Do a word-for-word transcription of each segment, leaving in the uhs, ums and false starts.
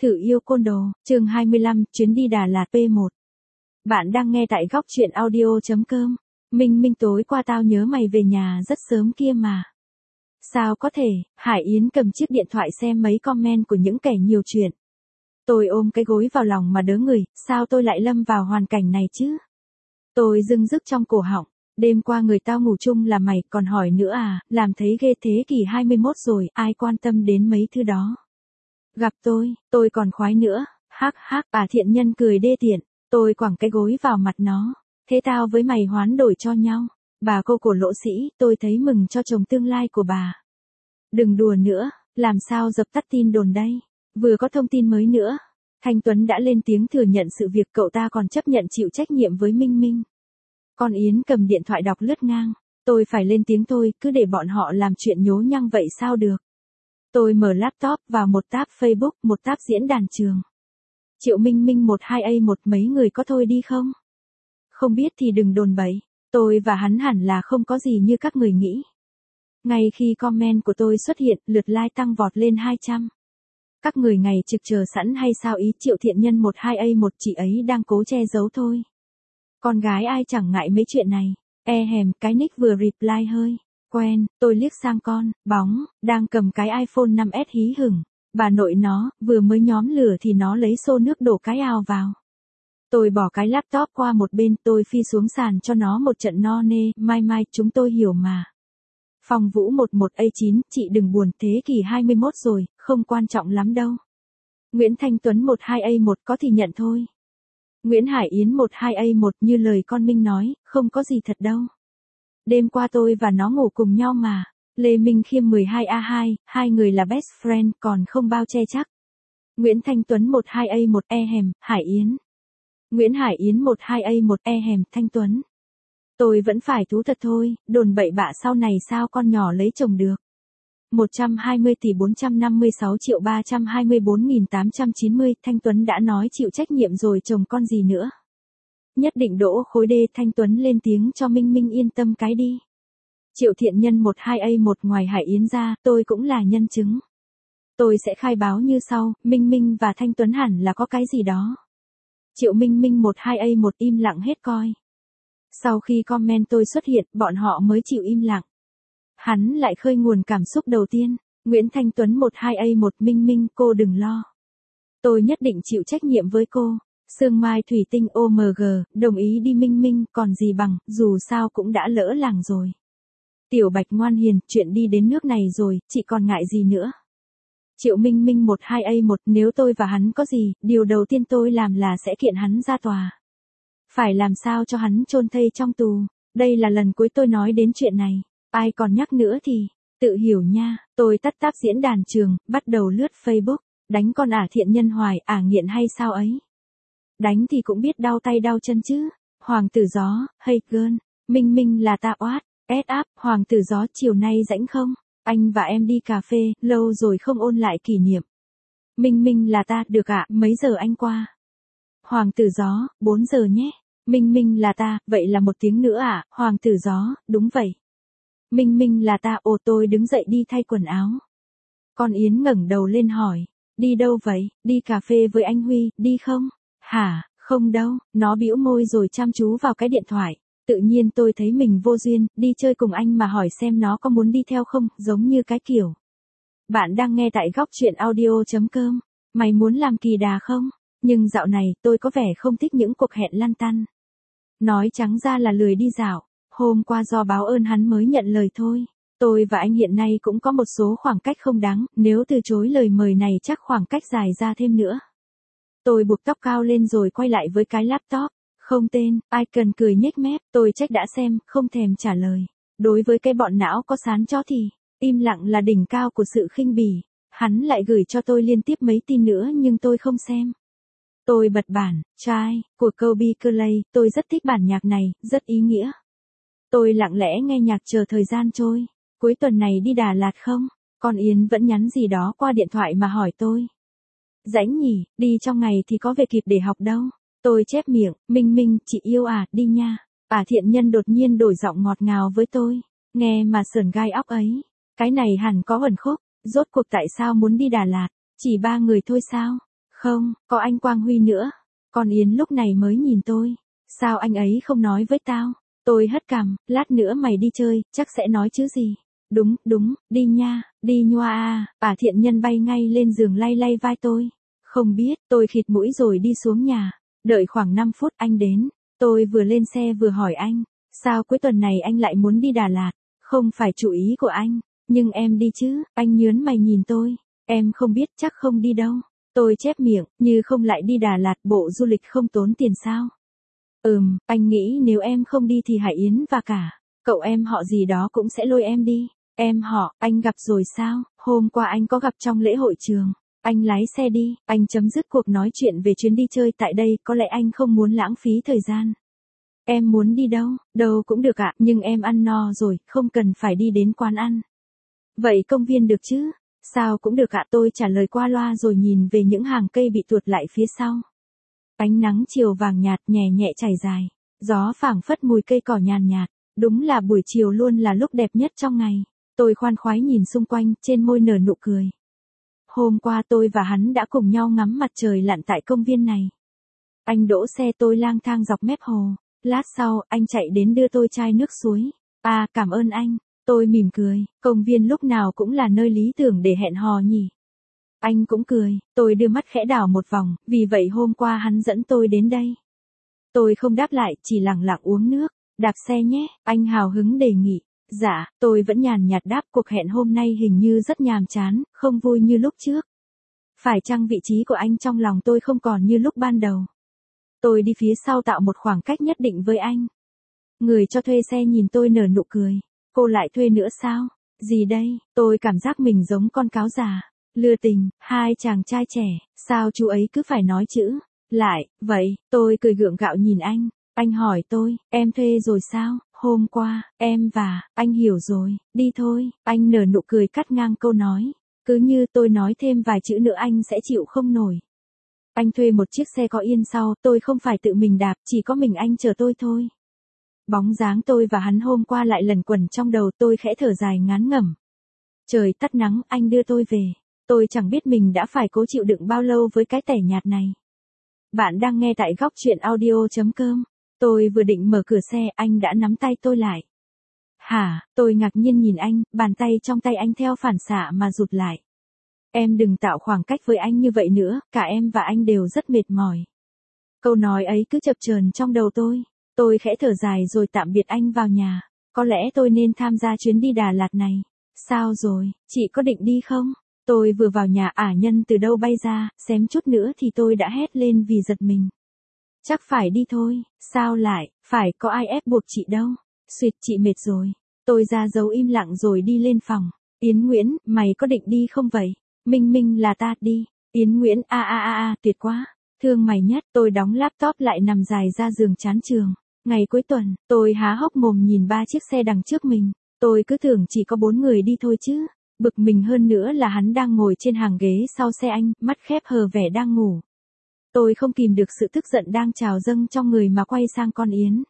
Thử yêu côn đồ, chương hai mươi lăm, chuyến đi Đà Lạt pê một. Bạn đang nghe tại góc truyện audio chấm com. Minh Minh tối qua tao nhớ mày về nhà rất sớm kia mà. Sao có thể, Hải Yến cầm chiếc điện thoại xem mấy comment của những kẻ nhiều chuyện. Tôi ôm cái gối vào lòng mà đớ người, sao tôi lại lâm vào hoàn cảnh này chứ? Tôi dưng dứt trong cổ họng, đêm qua người tao ngủ chung là mày còn hỏi nữa à, làm thấy ghê thế kỷ hai mươi mốt rồi, ai quan tâm đến mấy thứ đó. Gặp tôi, tôi còn khoái nữa, hắc hắc, bà thiện nhân cười đê tiện, tôi quẳng cái gối vào mặt nó, thế tao với mày hoán đổi cho nhau, bà cô cổ lỗ sĩ, tôi thấy mừng cho chồng tương lai của bà. Đừng đùa nữa, làm sao dập tắt tin đồn đây, vừa có thông tin mới nữa, Thanh Tuấn đã lên tiếng thừa nhận sự việc cậu ta còn chấp nhận chịu trách nhiệm với Minh Minh. Con Yến cầm điện thoại đọc lướt ngang, tôi phải lên tiếng thôi, cứ để bọn họ làm chuyện nhố nhăng vậy sao được. Tôi mở laptop vào một tab Facebook, một tab diễn đàn trường. Triệu Minh Minh một hai A một mấy người có thôi đi không? Không biết thì đừng đồn bậy, tôi và hắn hẳn là không có gì như các người nghĩ. Ngay khi comment của tôi xuất hiện, lượt like tăng vọt lên hai trăm. Các người ngày trực chờ sẵn hay sao ý Triệu thiện nhân một hai A một chị ấy đang cố che giấu thôi. Con gái ai chẳng ngại mấy chuyện này, e hèm cái nick vừa reply hơi quen, tôi liếc sang con, bóng, đang cầm cái iPhone năm S hí hửng, bà nội nó, vừa mới nhóm lửa thì nó lấy xô nước đổ cái ào vào. Tôi bỏ cái laptop qua một bên, tôi phi xuống sàn cho nó một trận no nê, mai mai, chúng tôi hiểu mà. Phong Vũ một một A chín, chị đừng buồn, thế kỷ hai mươi mốt rồi, không quan trọng lắm đâu. Nguyễn Thanh Tuấn một hai A một có thì nhận thôi. Nguyễn Hải Yến một hai A một như lời con Minh nói, không có gì thật đâu. Đêm qua tôi và nó ngủ cùng nhau mà. Lê Minh Khiêm mười hai A hai, hai người là best friend còn không bao che chắc. Nguyễn Thanh Tuấn một hai A một e hèm, Hải Yến. Nguyễn Hải Yến một hai A một e hèm, Thanh Tuấn. Tôi vẫn phải thú thật thôi, đồn bậy bạ sau này sao con nhỏ lấy chồng được. một trăm hai mươi tỷ bốn trăm năm mươi sáu triệu ba trăm hai mươi bốn nghìn tám trăm chín mươi, Thanh Tuấn đã nói chịu trách nhiệm rồi chồng con gì nữa. Nhất định đỗ khối D, Thanh Tuấn lên tiếng cho Minh Minh yên tâm cái đi. Triệu thiện nhân một hai A một ngoài Hải Yến ra, tôi cũng là nhân chứng. Tôi sẽ khai báo như sau, Minh Minh và Thanh Tuấn hẳn là có cái gì đó. Triệu Minh Minh một hai A một im lặng hết coi. Sau khi comment tôi xuất hiện, bọn họ mới chịu im lặng. Hắn lại khơi nguồn cảm xúc đầu tiên, Nguyễn Thanh Tuấn một hai A một Minh Minh, cô đừng lo. Tôi nhất định chịu trách nhiệm với cô. Sương Mai Thủy Tinh ô em giê, đồng ý đi Minh Minh, còn gì bằng, dù sao cũng đã lỡ làng rồi. Tiểu Bạch ngoan hiền, chuyện đi đến nước này rồi, chị còn ngại gì nữa. Triệu Minh Minh một hai A một, nếu tôi và hắn có gì, điều đầu tiên tôi làm là sẽ kiện hắn ra tòa. Phải làm sao cho hắn chôn thây trong tù, đây là lần cuối tôi nói đến chuyện này, ai còn nhắc nữa thì, tự hiểu nha. Tôi tắt tab diễn đàn trường, bắt đầu lướt Facebook, đánh con ả thiện nhân hoài, ả nghiện hay sao ấy. Đánh thì cũng biết đau tay đau chân chứ. Hoàng tử gió, hey girl, Minh Minh là ta oát, ét áp, Hoàng tử gió chiều nay rảnh không? Anh và em đi cà phê, lâu rồi không ôn lại kỷ niệm. Minh Minh là ta, được ạ, mấy giờ anh qua? Hoàng tử gió, bốn giờ nhé. Minh Minh là ta, vậy là một tiếng nữa à? Hoàng tử gió, đúng vậy. Minh Minh là ta, ồ tôi đứng dậy đi thay quần áo. Con Yến ngẩng đầu lên hỏi, đi đâu vậy? Đi cà phê với anh Huy, đi không? Hả, không đâu, nó bĩu môi rồi chăm chú vào cái điện thoại. Tự nhiên tôi thấy mình vô duyên, đi chơi cùng anh mà hỏi xem nó có muốn đi theo không, giống như cái kiểu. Bạn đang nghe tại góc truyện audio chấm com. Mày muốn làm kỳ đà không? Nhưng dạo này tôi có vẻ không thích những cuộc hẹn lăn tăn. Nói trắng ra là lười đi dạo. Hôm qua do báo ơn hắn mới nhận lời thôi. Tôi và anh hiện nay cũng có một số khoảng cách không đáng, nếu từ chối lời mời này chắc khoảng cách dài ra thêm nữa. Tôi buộc tóc cao lên rồi quay lại với cái laptop. Không tên, ai cần cười nhếch mép, tôi check đã xem, không thèm trả lời. Đối với cái bọn não có sán chó thì, im lặng là đỉnh cao của sự khinh bỉ. Hắn lại gửi cho tôi liên tiếp mấy tin nữa nhưng tôi không xem. Tôi bật bản, trai, của Kobe Clay, tôi rất thích bản nhạc này, rất ý nghĩa. Tôi lặng lẽ nghe nhạc chờ thời gian trôi. Cuối tuần này đi Đà Lạt không? Con Yến vẫn nhắn gì đó qua điện thoại mà hỏi tôi. Rảnh nhỉ, đi trong ngày thì có về kịp để học đâu. Tôi chép miệng, Minh Minh, chị yêu à, đi nha. Ả thiện nhân đột nhiên đổi giọng ngọt ngào với tôi. Nghe mà sởn gai óc ấy. Cái này hẳn có ẩn khúc. Rốt cuộc tại sao muốn đi Đà Lạt? Chỉ ba người thôi sao? Không, có anh Quang Huy nữa. Con Yến lúc này mới nhìn tôi. Sao anh ấy không nói với tao? Tôi hất cằm, lát nữa mày đi chơi, chắc sẽ nói chứ gì. Đúng, đúng, đi nha, đi nhoa à, bà thiện nhân bay ngay lên giường lay lay vai tôi. Không biết, tôi khịt mũi rồi đi xuống nhà. Đợi khoảng năm phút anh đến. Tôi vừa lên xe vừa hỏi anh. Sao cuối tuần này anh lại muốn đi Đà Lạt? Không phải chủ ý của anh. Nhưng em đi chứ, anh nhớn mày nhìn tôi. Em không biết, chắc không đi đâu. Tôi chép miệng, như không lại đi Đà Lạt, bộ du lịch không tốn tiền sao? Ừm, anh nghĩ nếu em không đi thì Hải Yến và cả cậu em họ gì đó cũng sẽ lôi em đi. Em họ, anh gặp rồi sao? Hôm qua anh có gặp trong lễ hội trường. Anh lái xe đi, anh chấm dứt cuộc nói chuyện về chuyến đi chơi tại đây, có lẽ anh không muốn lãng phí thời gian. Em muốn đi đâu? Đâu cũng được ạ, nhưng em ăn no rồi, không cần phải đi đến quán ăn. Vậy công viên được chứ? Sao cũng được ạ, tôi trả lời qua loa rồi nhìn về những hàng cây bị tuột lại phía sau. Ánh nắng chiều vàng nhạt nhẹ nhẹ trải dài, gió phảng phất mùi cây cỏ nhàn nhạt, đúng là buổi chiều luôn là lúc đẹp nhất trong ngày. Tôi khoan khoái nhìn xung quanh, trên môi nở nụ cười. Hôm qua tôi và hắn đã cùng nhau ngắm mặt trời lặn tại công viên này. Anh đỗ xe, tôi lang thang dọc mép hồ, lát sau anh chạy đến đưa tôi chai nước suối. À, cảm ơn anh. Tôi mỉm cười, công viên lúc nào cũng là nơi lý tưởng để hẹn hò nhỉ. Anh cũng cười, tôi đưa mắt khẽ đảo một vòng, vì vậy hôm qua hắn dẫn tôi đến đây. Tôi không đáp lại, chỉ lặng lặng uống nước. Đạp xe nhé, anh hào hứng đề nghị. Dạ, tôi vẫn nhàn nhạt đáp, cuộc hẹn hôm nay hình như rất nhàm chán, không vui như lúc trước. Phải chăng vị trí của anh trong lòng tôi không còn như lúc ban đầu? Tôi đi phía sau tạo một khoảng cách nhất định với anh. Người cho thuê xe nhìn tôi nở nụ cười. Cô lại thuê nữa sao? Gì đây? Tôi cảm giác mình giống con cáo già. Lừa tình, hai chàng trai trẻ, sao chú ấy cứ phải nói chữ lại, vậy, tôi cười gượng gạo nhìn anh. Anh hỏi tôi, em thuê rồi sao? Hôm qua, em và, anh hiểu rồi, đi thôi. Anh nở nụ cười cắt ngang câu nói. Cứ như tôi nói thêm vài chữ nữa anh sẽ chịu không nổi. Anh thuê một chiếc xe có yên sau, tôi không phải tự mình đạp, chỉ có mình anh chờ tôi thôi. Bóng dáng tôi và hắn hôm qua lại lẩn quẩn trong đầu, tôi khẽ thở dài ngán ngẩm. Trời tắt nắng, anh đưa tôi về. Tôi chẳng biết mình đã phải cố chịu đựng bao lâu với cái tẻ nhạt này. Bạn đang nghe tại góc truyện audio chấm com. Tôi vừa định mở cửa xe, anh đã nắm tay tôi lại. Hả, tôi ngạc nhiên nhìn anh, bàn tay trong tay anh theo phản xạ mà rụt lại. Em đừng tạo khoảng cách với anh như vậy nữa, cả em và anh đều rất mệt mỏi. Câu nói ấy cứ chập chờn trong đầu tôi. Tôi khẽ thở dài rồi tạm biệt anh vào nhà. Có lẽ tôi nên tham gia chuyến đi Đà Lạt này. Sao rồi, chị có định đi không? Tôi vừa vào nhà, ả nhân từ đâu bay ra, xém chút nữa thì tôi đã hét lên vì giật mình. Chắc phải đi thôi, sao lại, phải có ai ép buộc chị đâu. Xuyệt, chị mệt rồi. Tôi ra dấu im lặng rồi đi lên phòng. Yến Nguyễn, mày có định đi không vậy? Minh Minh là ta, đi. Yến Nguyễn, a a a a, tuyệt quá. Thương mày nhất, tôi đóng laptop lại nằm dài ra giường chán trường. Ngày cuối tuần, tôi há hốc mồm nhìn ba chiếc xe đằng trước mình. Tôi cứ tưởng chỉ có bốn người đi thôi chứ. Bực mình hơn nữa là hắn đang ngồi trên hàng ghế sau xe anh, mắt khép hờ vẻ đang ngủ. Tôi không kìm được sự tức giận đang trào dâng trong người mà quay sang con Yến.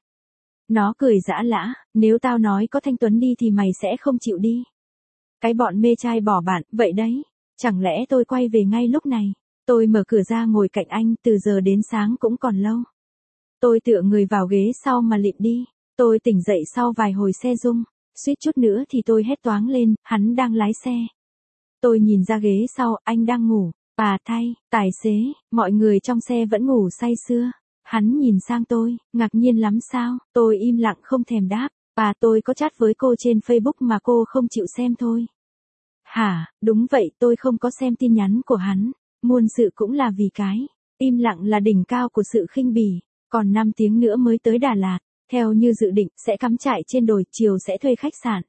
Nó cười giã lã, nếu tao nói có Thanh Tuấn đi thì mày sẽ không chịu đi. Cái bọn mê trai bỏ bạn, vậy đấy. Chẳng lẽ tôi quay về ngay lúc này? Tôi mở cửa ra ngồi cạnh anh, từ giờ đến sáng cũng còn lâu. Tôi tựa người vào ghế sau mà lịm đi. Tôi tỉnh dậy sau vài hồi xe rung. Suýt chút nữa thì tôi hét toáng lên, hắn đang lái xe. Tôi nhìn ra ghế sau, anh đang ngủ. À thay, tài xế, mọi người trong xe vẫn ngủ say sưa. Hắn nhìn sang tôi, ngạc nhiên lắm sao? Tôi im lặng không thèm đáp. À, tôi có chat với cô trên Facebook mà cô không chịu xem thôi. Hả, đúng vậy, tôi không có xem tin nhắn của hắn. Muôn sự cũng là vì cái im lặng là đỉnh cao của sự khinh bỉ. Còn năm tiếng nữa mới tới Đà Lạt. Theo như dự định, sẽ cắm trại trên đồi, chiều sẽ thuê khách sạn.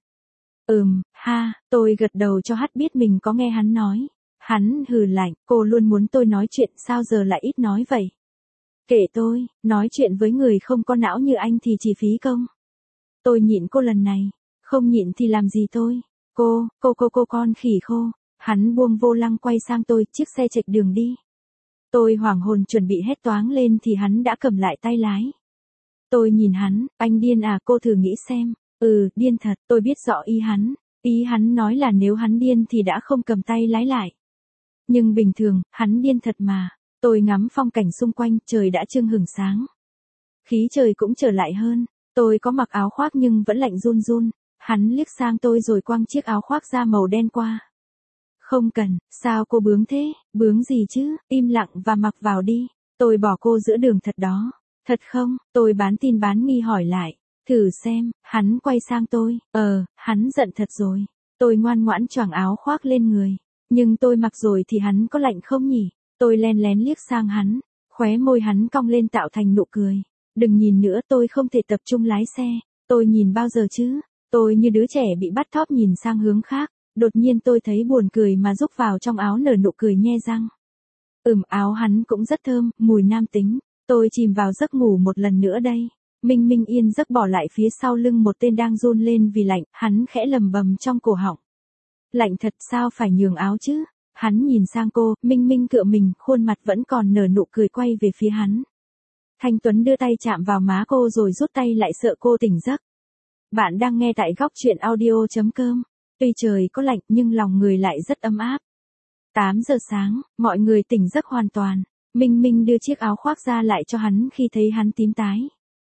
Ừm, ha, tôi gật đầu cho hắn biết mình có nghe hắn nói. Hắn hừ lạnh, cô luôn muốn tôi nói chuyện, sao giờ lại ít nói vậy? Kể tôi, nói chuyện với người không có não như anh thì chỉ phí công. Tôi nhịn cô lần này, không nhịn thì làm gì tôi? Cô, cô cô cô con khỉ khô. Hắn buông vô lăng quay sang tôi, chiếc xe chệch đường đi. Tôi hoảng hồn chuẩn bị hét toáng lên thì hắn đã cầm lại tay lái. Tôi nhìn hắn, anh điên à, cô thử nghĩ xem. Ừ, điên thật, tôi biết rõ ý hắn. Ý hắn nói là nếu hắn điên thì đã không cầm tay lái lại. Nhưng bình thường, hắn điên thật mà. Tôi ngắm phong cảnh xung quanh, trời đã chưng hửng sáng. Khí trời cũng trở lại hơn. Tôi có mặc áo khoác nhưng vẫn lạnh run run. Hắn liếc sang tôi rồi quăng chiếc áo khoác da màu đen qua. Không cần, sao cô bướng thế, bướng gì chứ, im lặng và mặc vào đi. Tôi bỏ cô giữa đường thật đó. Thật không, tôi bán tin bán nghi hỏi lại. Thử xem, hắn quay sang tôi, ờ, hắn giận thật rồi. Tôi ngoan ngoãn choàng áo khoác lên người. Nhưng tôi mặc rồi thì hắn có lạnh không nhỉ? Tôi len lén liếc sang hắn, khóe môi hắn cong lên tạo thành nụ cười. Đừng nhìn nữa, tôi không thể tập trung lái xe. Tôi nhìn bao giờ chứ? Tôi như đứa trẻ bị bắt thóp nhìn sang hướng khác. Đột nhiên tôi thấy buồn cười mà rúc vào trong áo nở nụ cười nhe răng. Ừm, áo hắn cũng rất thơm, mùi nam tính. Tôi chìm vào giấc ngủ một lần nữa đây. Minh Minh yên giấc bỏ lại phía sau lưng một tên đang run lên vì lạnh, hắn khẽ lầm bầm trong cổ họng. Lạnh thật, sao phải nhường áo chứ? Hắn nhìn sang cô, Minh Minh cựa mình, khuôn mặt vẫn còn nở nụ cười quay về phía hắn. Thanh Tuấn đưa tay chạm vào má cô rồi rút tay lại sợ cô tỉnh giấc. Bạn đang nghe tại góc truyện audio chấm com. Tuy trời có lạnh nhưng lòng người lại rất ấm áp. tám giờ sáng, mọi người tỉnh giấc hoàn toàn. Minh Minh đưa chiếc áo khoác ra lại cho hắn khi thấy hắn tím tái.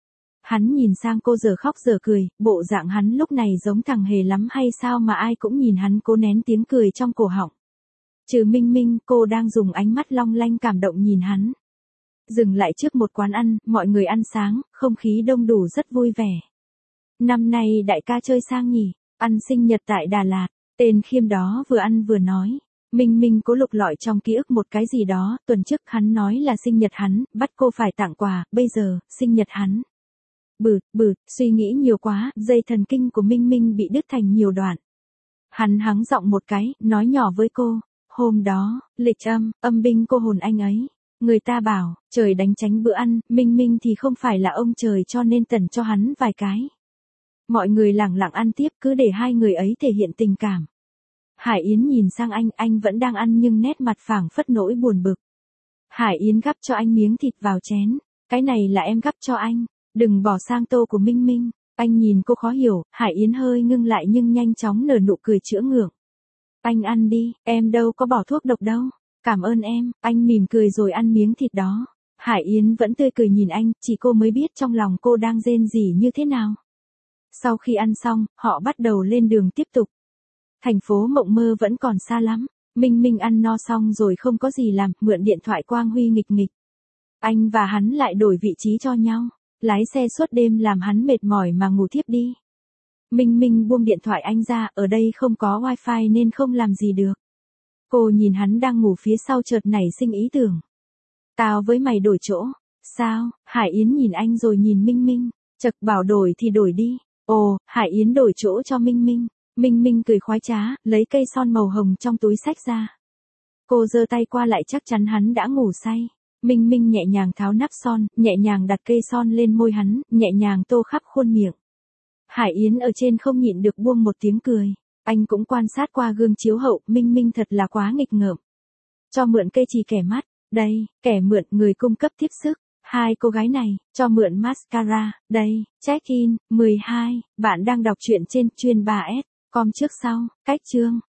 Hắn nhìn sang cô giờ khóc giờ cười, bộ dạng hắn lúc này giống thằng hề lắm hay sao mà ai cũng nhìn hắn cố nén tiếng cười trong cổ họng. Trừ Minh Minh, cô đang dùng ánh mắt long lanh cảm động nhìn hắn. Dừng lại trước một quán ăn, mọi người ăn sáng, không khí đông đủ rất vui vẻ. Năm nay đại ca chơi sang nhỉ, ăn sinh nhật tại Đà Lạt, tên Khiêm đó vừa ăn vừa nói. Minh Minh cố lục lọi trong ký ức một cái gì đó, tuần trước hắn nói là sinh nhật hắn, bắt cô phải tặng quà, bây giờ, sinh nhật hắn. Bụt, bụt, suy nghĩ nhiều quá, dây thần kinh của Minh Minh bị đứt thành nhiều đoạn. Hắn hắng giọng một cái, nói nhỏ với cô, hôm đó, lịch âm, âm binh cô hồn anh ấy. Người ta bảo, trời đánh tránh bữa ăn, Minh Minh thì không phải là ông trời cho nên tẩn cho hắn vài cái. Mọi người lặng lặng ăn tiếp cứ để hai người ấy thể hiện tình cảm. Hải Yến nhìn sang anh, anh vẫn đang ăn nhưng nét mặt phảng phất nỗi buồn bực. Hải Yến gắp cho anh miếng thịt vào chén, cái này là em gắp cho anh, đừng bỏ sang tô của Minh Minh. Anh nhìn cô khó hiểu, Hải Yến hơi ngưng lại nhưng nhanh chóng nở nụ cười chữa ngượng. Anh ăn đi, em đâu có bỏ thuốc độc đâu. Cảm ơn em, anh mỉm cười rồi ăn miếng thịt đó. Hải Yến vẫn tươi cười nhìn anh, chỉ cô mới biết trong lòng cô đang rên rỉ như thế nào. Sau khi ăn xong, họ bắt đầu lên đường tiếp tục. Thành phố mộng mơ vẫn còn xa lắm. Minh Minh ăn no xong rồi không có gì làm, mượn điện thoại Quang Huy nghịch nghịch. Anh và hắn lại đổi vị trí cho nhau. Lái xe suốt đêm làm hắn mệt mỏi mà ngủ thiếp đi. Minh Minh buông điện thoại anh ra, ở đây không có wifi nên không làm gì được. Cô nhìn hắn đang ngủ phía sau chợt nảy sinh ý tưởng. Tao với mày đổi chỗ. Sao? Hải Yến nhìn anh rồi nhìn Minh Minh. Chật bảo đổi thì đổi đi. Ồ, Hải Yến đổi chỗ cho Minh Minh. Minh Minh cười khoái trá, lấy cây son màu hồng trong túi xách ra. Cô giơ tay qua lại chắc chắn hắn đã ngủ say. Minh Minh nhẹ nhàng tháo nắp son, nhẹ nhàng đặt cây son lên môi hắn, nhẹ nhàng tô khắp khuôn miệng. Hải Yến ở trên không nhịn được buông một tiếng cười. Anh cũng quan sát qua gương chiếu hậu, Minh Minh thật là quá nghịch ngợm. Cho mượn cây chì kẻ mắt, đây, kẻ mượn người cung cấp tiếp sức. Hai cô gái này, cho mượn mascara, đây, check-in, mười hai, bạn đang đọc truyện trên chuyên ba S, com trước sau, cách chương.